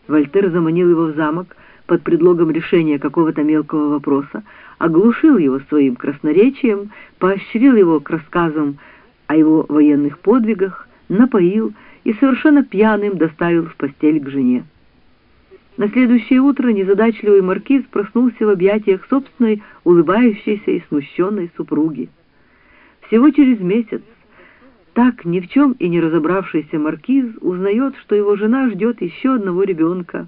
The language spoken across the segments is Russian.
Вольтер заманил его в замок под предлогом решения какого-то мелкого вопроса, оглушил его своим красноречием, поощрил его к рассказам о его военных подвигах, напоил и совершенно пьяным доставил в постель к жене. На следующее утро незадачливый маркиз проснулся в объятиях собственной улыбающейся и смущенной супруги. Всего через месяц так ни в чем и не разобравшийся маркиз узнает, что его жена ждет еще одного ребенка.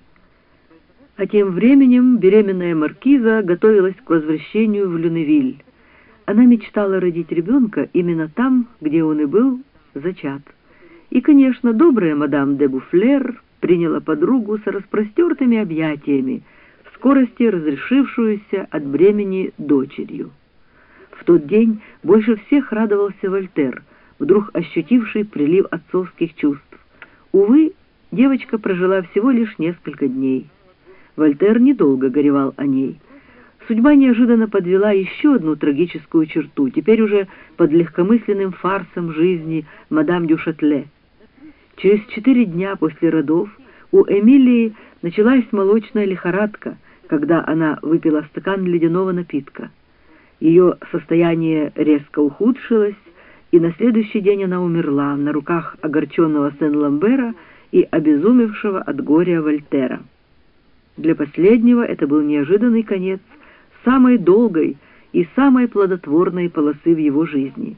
А тем временем беременная маркиза готовилась к возвращению в Люневиль. Она мечтала родить ребенка именно там, где он и был зачат. И, конечно, добрая мадам де Буфлер приняла подругу с распростертыми объятиями, в скорости разрешившуюся от бремени дочерью. В тот день больше всех радовался Вольтер, вдруг ощутивший прилив отцовских чувств. Увы, девочка прожила всего лишь несколько дней. Вольтер недолго горевал о ней. Судьба неожиданно подвела еще одну трагическую черту, теперь уже под легкомысленным фарсом жизни мадам дю Шатле. Через 4 дня после родов у Эмилии началась молочная лихорадка, когда она выпила стакан ледяного напитка. Ее состояние резко ухудшилось, и на следующий день она умерла на руках огорченного Сен-Ламбера и обезумевшего от горя Вольтера. Для последнего это был неожиданный конец самой долгой и самой плодотворной полосы в его жизни.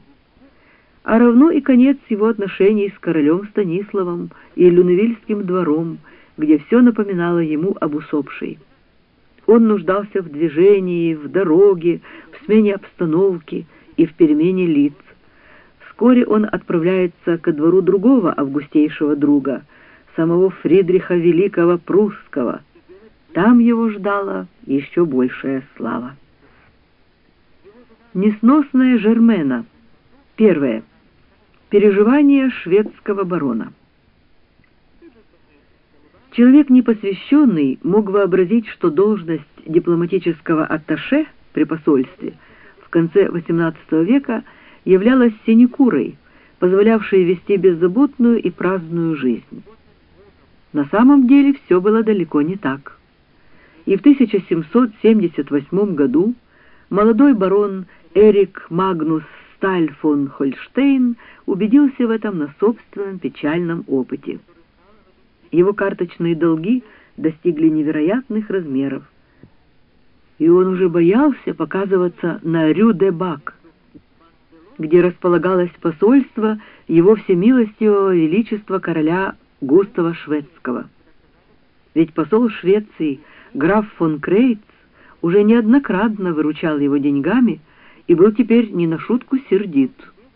А равно и конец его отношений с королем Станиславом и Люневильским двором, где все напоминало ему об усопшей. Он нуждался в движении, в дороге, в смене обстановки и в перемене лиц. Вскоре он отправляется ко двору другого августейшего друга, самого Фридриха Великого Прусского. Там его ждала еще большая слава. Несносная Жермена. Первое. Переживания шведского барона. Человек непосвященный мог вообразить, что должность дипломатического атташе при посольстве в конце XVIII века являлась синекурой, позволявшей вести беззаботную и праздную жизнь. На самом деле все было далеко не так. И в 1778 году молодой барон Эрик Магнус Сталь фон Хольштейн убедился в этом на собственном печальном опыте. Его карточные долги достигли невероятных размеров, и он уже боялся показываться на Рю-де-Бак, где располагалось посольство его всемилостивого величества короля Густава Шведского. Ведь посол Швеции граф фон Крейц уже неоднократно выручал его деньгами и был теперь не на шутку сердит.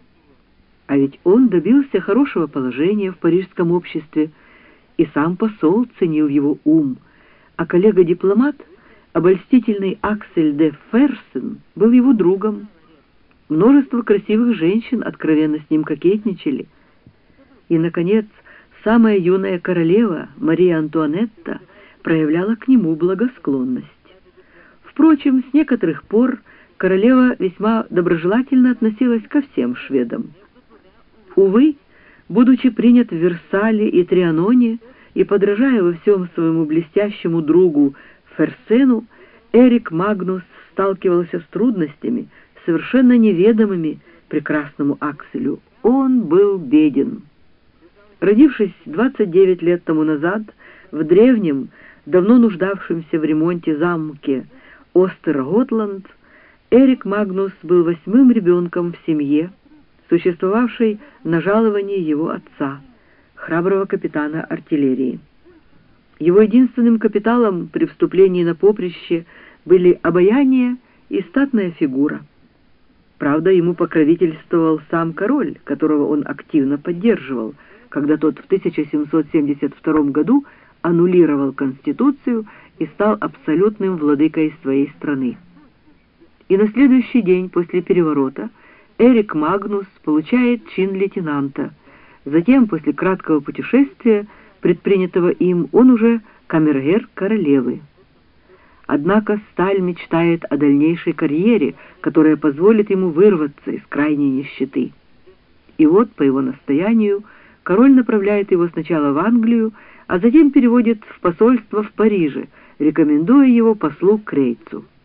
А ведь он добился хорошего положения в парижском обществе, и сам посол ценил его ум, а коллега-дипломат, обольстительный Аксель де Ферсен, был его другом. Множество красивых женщин откровенно с ним кокетничали. И, наконец, самая юная королева, Мария Антуанетта, проявляла к нему благосклонность. Впрочем, с некоторых пор королева весьма доброжелательно относилась ко всем шведам. Увы, будучи принят в Версале и Трианоне и подражая во всем своему блестящему другу Ферсену, Эрик Магнус сталкивался с трудностями, совершенно неведомыми прекрасному Акселю. Он был беден. Родившись 29 лет тому назад в древнем, давно нуждавшемся в ремонте замке Остерготланд, Эрик Магнус был 8-м ребенком в семье, существовавшей на жаловании его отца, храброго капитана артиллерии. Его единственным капиталом при вступлении на поприще были обаяние и статная фигура. Правда, ему покровительствовал сам король, которого он активно поддерживал, когда тот в 1772 году аннулировал Конституцию и стал абсолютным владыкой своей страны. И на следующий день после переворота Эрик Магнус получает чин лейтенанта. Затем, после краткого путешествия, предпринятого им, он уже камергер королевы. Однако Сталь мечтает о дальнейшей карьере, которая позволит ему вырваться из крайней нищеты. И вот, по его настоянию, король направляет его сначала в Англию, а затем переводит в посольство в Париже, рекомендуя его послу Крейцу.